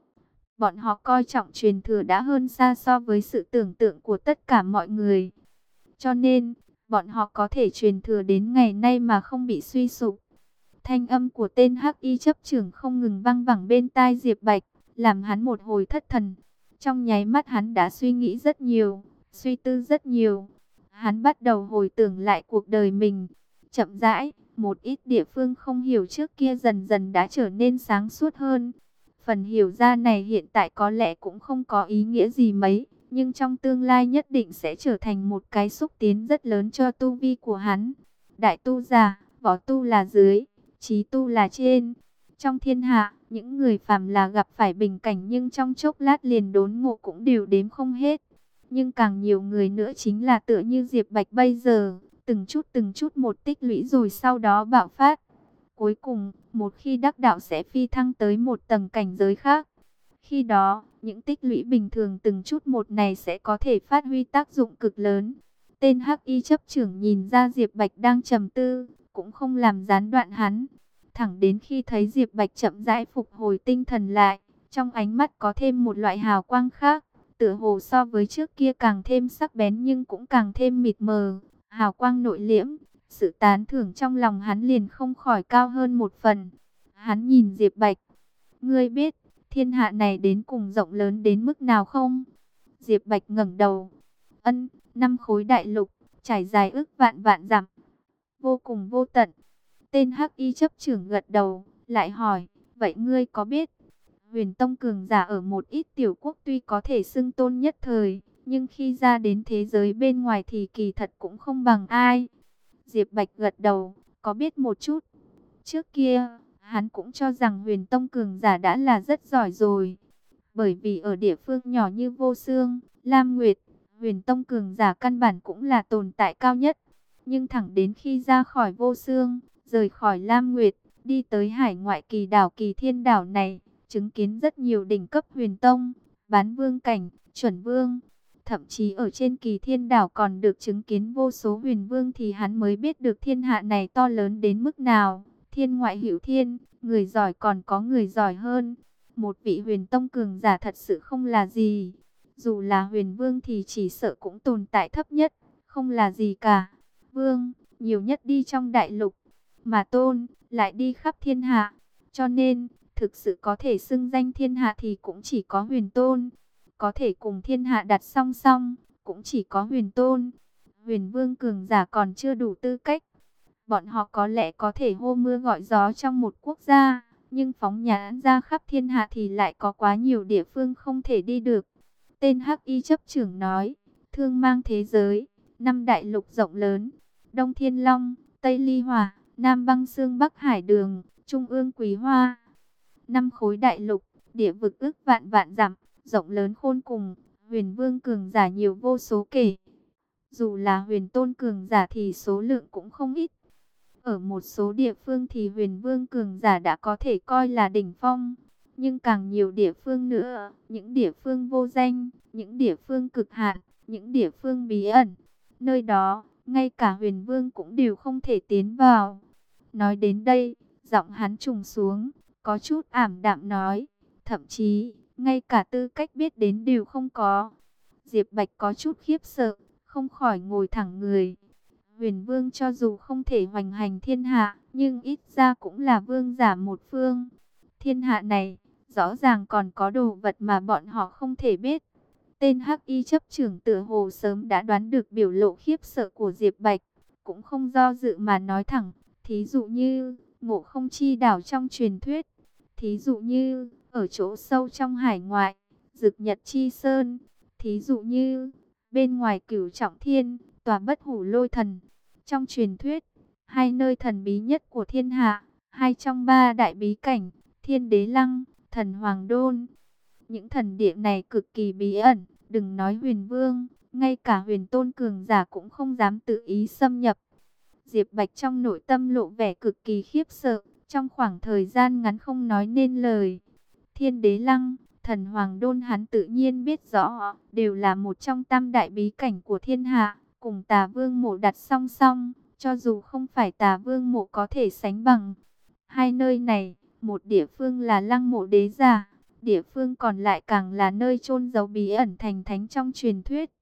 Bọn họ coi trọng truyền thừa đã hơn xa so với sự tưởng tượng của tất cả mọi người. Cho nên, bọn họ có thể truyền thừa đến ngày nay mà không bị suy sụp. Thanh âm của tên Hắc Y chấp trưởng không ngừng vang vẳng bên tai Diệp Bạch, làm hắn một hồi thất thần. Trong nháy mắt hắn đã suy nghĩ rất nhiều, suy tư rất nhiều. Hắn bắt đầu hồi tưởng lại cuộc đời mình. Chậm rãi, một ít địa phương không hiểu trước kia dần dần đã trở nên sáng suốt hơn. Phần hiểu ra này hiện tại có lẽ cũng không có ý nghĩa gì mấy, nhưng trong tương lai nhất định sẽ trở thành một cái xúc tiến rất lớn cho tu vi của hắn. Đại tu giả, võ tu là dưới, chí tu là trên. Trong thiên hạ, những người phàm là gặp phải bình cảnh nhưng trong chốc lát liền đốn ngộ cũng đều đếm không hết. Nhưng càng nhiều người nữa chính là tựa như Diệp Bạch bây giờ, từng chút một tích lũy rồi sau đó bạo phát. Cuối cùng, một khi đắc đạo sẽ phi thăng tới một tầng cảnh giới khác. Khi đó, những tích lũy bình thường từng chút một này sẽ có thể phát huy tác dụng cực lớn. Tên Hắc Y chấp trưởng nhìn ra Diệp Bạch đang trầm tư, cũng không làm gián đoạn hắn. Thẳng đến khi thấy Diệp Bạch chậm rãi phục hồi tinh thần lại, trong ánh mắt có thêm một loại hào quang khác, tựa hồ so với trước kia càng thêm sắc bén nhưng cũng càng thêm mịt mờ, hào quang nội liễm. Sự tán thưởng trong lòng hắn liền không khỏi cao hơn một phần. Hắn nhìn Diệp Bạch, ngươi biết thiên hạ này đến cùng rộng lớn đến mức nào không? Diệp Bạch ngẩng đầu, 5 khối đại lục, trải dài ức vạn vạn dặm, vô cùng vô tận. Tên Hắc Y chấp trưởng gật đầu, lại hỏi, vậy ngươi có biết, Huyền Tông cường giả ở một ít tiểu quốc tuy có thể xưng tôn nhất thời, nhưng khi ra đến thế giới bên ngoài thì kỳ thật cũng không bằng ai. Diệp Bạch gật đầu, có biết một chút. Trước kia, hắn cũng cho rằng Huyền Tông cường giả đã là rất giỏi rồi. Bởi vì ở địa phương nhỏ như Vô Xương, Lam Nguyệt, Huyền Tông cường giả căn bản cũng là tồn tại cao nhất. Nhưng thẳng đến khi ra khỏi Vô Xương, rời khỏi Lam Nguyệt, đi tới hải ngoại kỳ đảo Kỳ Thiên đảo này, chứng kiến rất nhiều đỉnh cấp Huyền Tông, bán vương cảnh, chuẩn vương. Thậm chí ở trên Kỳ Thiên đảo còn được chứng kiến vô số huyền vương thì hắn mới biết được thiên hạ này to lớn đến mức nào. Thiên ngoại hữu thiên, người giỏi còn có người giỏi hơn. Một vị huyền tông cường giả thật sự không là gì. Dù là huyền vương thì chỉ sợ cũng tồn tại thấp nhất, không là gì cả. Vương, nhiều nhất đi trong đại lục, mà tôn, lại đi khắp thiên hạ. Cho nên, Thực sự có thể xưng danh thiên hạ thì cũng chỉ có Huyền Tôn. Có thể cùng thiên hạ đặt song song, cũng chỉ có Huyền Tôn. Huyền Vương cường giả còn chưa đủ tư cách. Bọn họ có lẽ có thể hô mưa gọi gió trong một quốc gia, nhưng phóng nhãn ra khắp thiên hạ thì lại có quá nhiều địa phương không thể đi được. Tên Hắc Y chấp trưởng nói, thương mang thế giới, 5 đại lục rộng lớn, Đông Thiên Long, Tây Ly Hỏa, Nam Băng Xương, Bắc Hải Đường, Trung ương Quý Hoa. 5 khối đại lục, địa vực ước vạn vạn dặm, rộng lớn khôn cùng, Huyền Vương cường giả nhiều vô số kể. Dù là Huyền Tôn cường giả thì số lượng cũng không ít. Ở một số địa phương thì Huyền Vương cường giả đã có thể coi là đỉnh phong. Nhưng càng nhiều địa phương nữa, những địa phương vô danh, những địa phương cực hạn, những địa phương bí ẩn. Nơi đó, ngay cả Huyền Vương cũng đều không thể tiến vào. Nói đến đây, giọng hắn trùng xuống, có chút ảm đạm nói. Thậm chí, ngay cả tư cách biết đến đều không có. Diệp Bạch có chút khiếp sợ, không khỏi ngồi thẳng người. Huyền Vương cho dù không thể hoành hành thiên hạ, nhưng ít ra cũng là vương giả một phương. Thiên hạ này, rõ ràng còn có đồ vật mà bọn họ không thể biết. Tên Hắc Y chấp trưởng tựa hồ sớm đã đoán được biểu lộ khiếp sợ của Diệp Bạch, cũng không do dự mà nói thẳng. Thí dụ như, Ngộ Không Chi đảo trong truyền thuyết. Thí dụ như, ở chỗ sâu trong hải ngoại, Dực Nhật Chi Sơn. Thí dụ như, bên ngoài Cửu Trọng Thiên, tòa Bất Hủ Lôi Thần. Trong truyền thuyết, hai nơi thần bí nhất của thiên hạ, hai trong ba đại bí cảnh, Thiên Đế Lăng, Thần Hoàng Đôn. Những thần địa này cực kỳ bí ẩn, đừng nói Huyền Vương, ngay cả Huyền Tôn cường giả cũng không dám tự ý xâm nhập. Diệp Bạch trong nội tâm lộ vẻ cực kỳ khiếp sợ, trong khoảng thời gian ngắn không nói nên lời. Thiên Đế Lăng, Thần Hoàng Đôn hắn tự nhiên biết rõ, đều là một trong tam đại bí cảnh của thiên hạ, cùng Tà Vương Mộ đặt song song, cho dù không phải Tà Vương Mộ có thể sánh bằng. Hai nơi này, một địa phương là Lăng Mộ Đế Giả, địa phương còn lại càng là nơi chôn giấu bí ẩn thành thánh trong truyền thuyết.